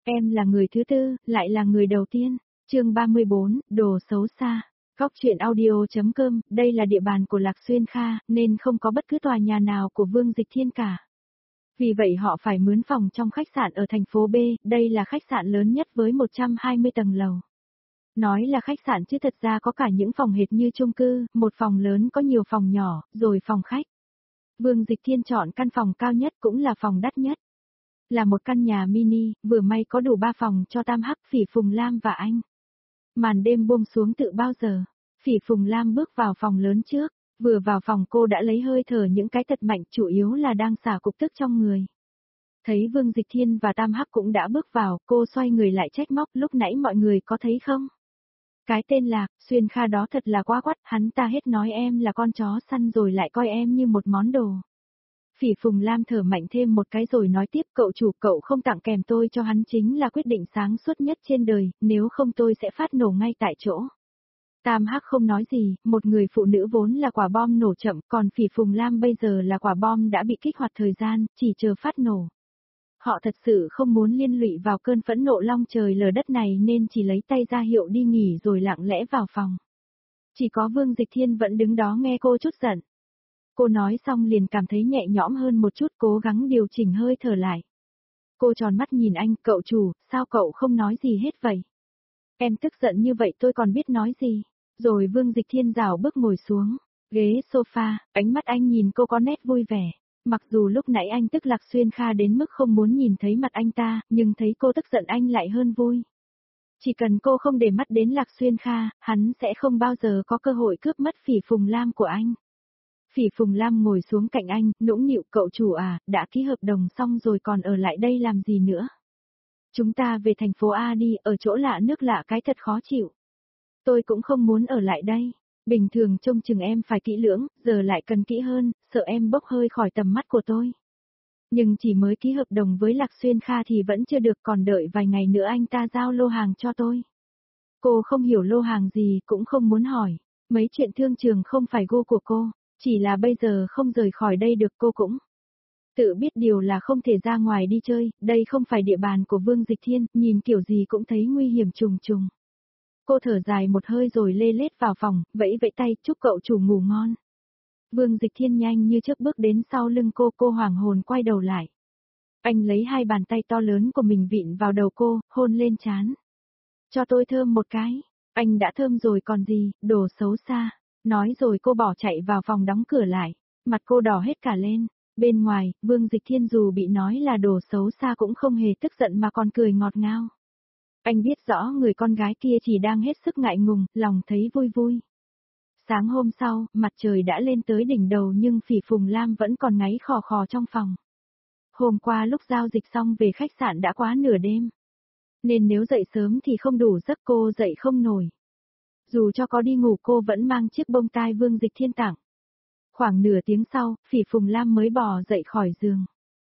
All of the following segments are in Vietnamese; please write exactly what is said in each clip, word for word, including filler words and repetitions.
Em là người thứ tư, lại là người đầu tiên. Chương ba mươi bốn, đồ xấu xa. Góc truyện audio.com, đây là địa bàn của Lạc Xuyên Kha, nên không có bất cứ tòa nhà nào của Vương Dịch Thiên cả. Vì vậy họ phải mướn phòng trong khách sạn ở thành phố B, đây là khách sạn lớn nhất với một trăm hai mươi tầng lầu. Nói là khách sạn chứ thật ra có cả những phòng hệt như chung cư, một phòng lớn có nhiều phòng nhỏ, rồi phòng khách. Vương Dịch Thiên chọn căn phòng cao nhất cũng là phòng đắt nhất. Là một căn nhà mini, vừa may có đủ ba phòng cho Tam Hắc, Phỉ Phùng Lam và anh. Màn đêm buông xuống tự bao giờ, Phỉ Phùng Lam bước vào phòng lớn trước, vừa vào phòng cô đã lấy hơi thở những cái thật mạnh, chủ yếu là đang xả cục tức trong người. Thấy Vương Dịch Thiên và Tam Hắc cũng đã bước vào, cô xoay người lại trách móc, lúc nãy mọi người có thấy không? Cái tên Lạc Xuyên Kha đó thật là quá quắt, hắn ta hết nói em là con chó săn rồi lại coi em như một món đồ. Phỉ Phùng Lam thở mạnh thêm một cái rồi nói tiếp, cậu chủ, cậu không tặng kèm tôi cho hắn chính là quyết định sáng suốt nhất trên đời, nếu không tôi sẽ phát nổ ngay tại chỗ. Tam Hắc không nói gì, một người phụ nữ vốn là quả bom nổ chậm, còn Phỉ Phùng Lam bây giờ là quả bom đã bị kích hoạt thời gian, chỉ chờ phát nổ. Họ thật sự không muốn liên lụy vào cơn phẫn nộ long trời lở đất này nên chỉ lấy tay ra hiệu đi nghỉ rồi lặng lẽ vào phòng. Chỉ có Vương Dịch Thiên vẫn đứng đó nghe cô chút giận. Cô nói xong liền cảm thấy nhẹ nhõm hơn một chút, cố gắng điều chỉnh hơi thở lại. Cô tròn mắt nhìn anh, cậu chủ, sao cậu không nói gì hết vậy? Em tức giận như vậy tôi còn biết nói gì? Rồi Vương Dịch Thiên rảo bước ngồi xuống, ghế sofa, ánh mắt anh nhìn cô có nét vui vẻ. Mặc dù lúc nãy anh tức Lạc Xuyên Kha đến mức không muốn nhìn thấy mặt anh ta, nhưng thấy cô tức giận anh lại hơn vui. Chỉ cần cô không để mắt đến Lạc Xuyên Kha, hắn sẽ không bao giờ có cơ hội cướp mất Phỉ Phùng Lam của anh. Phỉ Phùng Lam ngồi xuống cạnh anh, nũng nịu, cậu chủ à, đã ký hợp đồng xong rồi còn ở lại đây làm gì nữa? Chúng ta về thành phố A đi, ở chỗ lạ nước lạ cái thật khó chịu. Tôi cũng không muốn ở lại đây. Bình thường trông chừng em phải kỹ lưỡng, giờ lại cần kỹ hơn, sợ em bốc hơi khỏi tầm mắt của tôi. Nhưng chỉ mới ký hợp đồng với Lạc Xuyên Kha thì vẫn chưa được, còn đợi vài ngày nữa anh ta giao lô hàng cho tôi. Cô không hiểu lô hàng gì cũng không muốn hỏi. Mấy chuyện thương trường không phải gu của cô, chỉ là bây giờ không rời khỏi đây được cô cũng. Tự biết điều là không thể ra ngoài đi chơi, đây không phải địa bàn của Vương Dịch Thiên, nhìn kiểu gì cũng thấy nguy hiểm trùng trùng. Cô thở dài một hơi rồi lê lết vào phòng, vẫy vẫy tay, chúc cậu chủ ngủ ngon. Vương Dịch Thiên nhanh như chớp bước đến sau lưng cô, cô hoảng hồn quay đầu lại. Anh lấy hai bàn tay to lớn của mình vịn vào đầu cô, hôn lên trán. Cho tôi thơm một cái, anh đã thơm rồi còn gì, đồ xấu xa. Nói rồi cô bỏ chạy vào phòng đóng cửa lại, mặt cô đỏ hết cả lên. Bên ngoài, Vương Dịch Thiên dù bị nói là đồ xấu xa cũng không hề tức giận mà còn cười ngọt ngào. Anh biết rõ người con gái kia chỉ đang hết sức ngại ngùng, lòng thấy vui vui. Sáng hôm sau, mặt trời đã lên tới đỉnh đầu nhưng Phỉ Phùng Lam vẫn còn ngáy khò khò trong phòng. Hôm qua lúc giao dịch xong về khách sạn đã quá nửa đêm. Nên nếu dậy sớm thì không đủ giấc, cô dậy không nổi. Dù cho có đi ngủ cô vẫn mang chiếc bông tai Vương Dịch Thiên tặng. Khoảng nửa tiếng sau, Phỉ Phùng Lam mới bò dậy khỏi giường.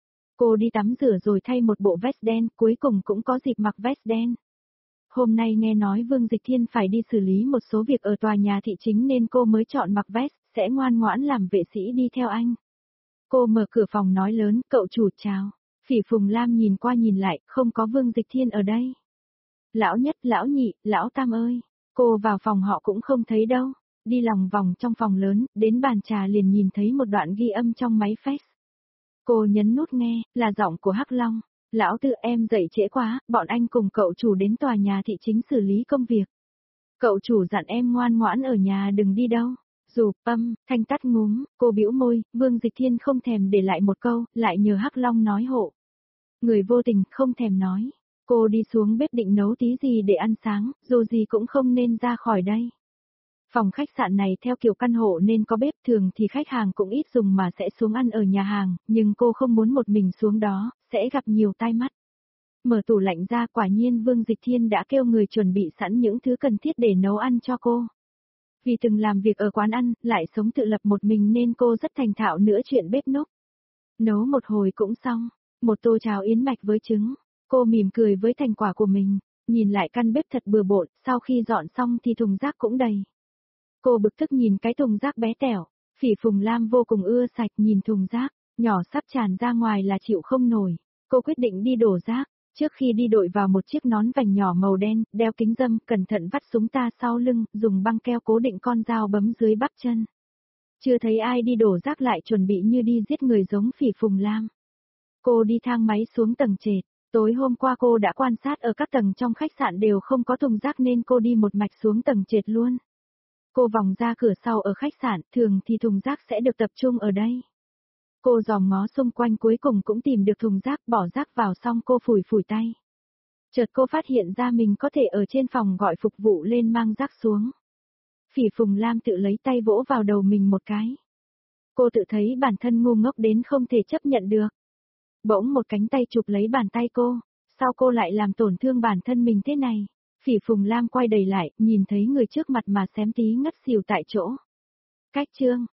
Cô đi tắm rửa rồi thay một bộ vest đen, cuối cùng cũng có dịp mặc vest đen. Hôm nay nghe nói Vương Dịch Thiên phải đi xử lý một số việc ở tòa nhà thị chính nên cô mới chọn mặc vest, sẽ ngoan ngoãn làm vệ sĩ đi theo anh. Cô mở cửa phòng nói lớn, cậu chủ chào. Phỉ Phùng Lam nhìn qua nhìn lại, không có Vương Dịch Thiên ở đây. Lão nhất, lão nhị, lão tam ơi. Cô vào phòng họ cũng không thấy đâu. Đi lòng vòng trong phòng lớn, đến bàn trà liền nhìn thấy một đoạn ghi âm trong máy fax. Cô nhấn nút nghe, là giọng của Hắc Long. Lão Tư, em dậy trễ quá, bọn anh cùng cậu chủ đến tòa nhà thị chính xử lý công việc. Cậu chủ dặn em ngoan ngoãn ở nhà đừng đi đâu. Dù, âm, thanh tắt ngúm, cô bĩu môi, Vương Dịch Thiên không thèm để lại một câu, lại nhờ Hắc Long nói hộ. Người vô tình, không thèm nói. Cô đi xuống bếp định nấu tí gì để ăn sáng, dù gì cũng không nên ra khỏi đây. Phòng khách sạn này theo kiểu căn hộ nên có bếp, thường thì khách hàng cũng ít dùng mà sẽ xuống ăn ở nhà hàng, nhưng cô không muốn một mình xuống đó, sẽ gặp nhiều tai mắt. Mở tủ lạnh ra, quả nhiên Vương Dịch Thiên đã kêu người chuẩn bị sẵn những thứ cần thiết để nấu ăn cho cô. Vì từng làm việc ở quán ăn, lại sống tự lập một mình nên cô rất thành thạo nữa chuyện bếp núc. Nấu một hồi cũng xong, một tô cháo yến mạch với trứng. Cô mỉm cười với thành quả của mình, nhìn lại căn bếp thật bừa bộn, sau khi dọn xong thì thùng rác cũng đầy. Cô bực tức nhìn cái thùng rác bé tẻo, Phỉ Phùng Lam vô cùng ưa sạch nhìn thùng rác, nhỏ sắp tràn ra ngoài là chịu không nổi. Cô quyết định đi đổ rác, Trước khi đi đội vào một chiếc nón vành nhỏ màu đen, đeo kính râm, cẩn thận vắt súng ta sau lưng, dùng băng keo cố định con dao bấm dưới bắp chân. Chưa thấy ai đi đổ rác lại chuẩn bị như đi giết người giống Phỉ Phùng Lam. Cô đi thang máy xuống tầng trệt. Tối hôm qua cô đã quan sát ở các tầng trong khách sạn đều không có thùng rác nên cô đi một mạch xuống tầng trệt luôn. Cô vòng ra cửa sau ở khách sạn, thường thì thùng rác sẽ được tập trung ở đây. Cô dòm ngó xung quanh cuối cùng cũng tìm được thùng rác, bỏ rác vào xong cô phủi phủi tay. Chợt cô phát hiện ra mình có thể ở trên phòng gọi phục vụ lên mang rác xuống. Phỉ Phùng Lam tự lấy tay vỗ vào đầu mình một cái. Cô tự thấy bản thân ngu ngốc đến không thể chấp nhận được. Bỗng một cánh tay chụp lấy bàn tay cô, sao cô lại làm tổn thương bản thân mình thế này? Phỉ Phùng Lam quay đầy lại, nhìn thấy người trước mặt mà xém tí ngất xỉu tại chỗ. Cách chương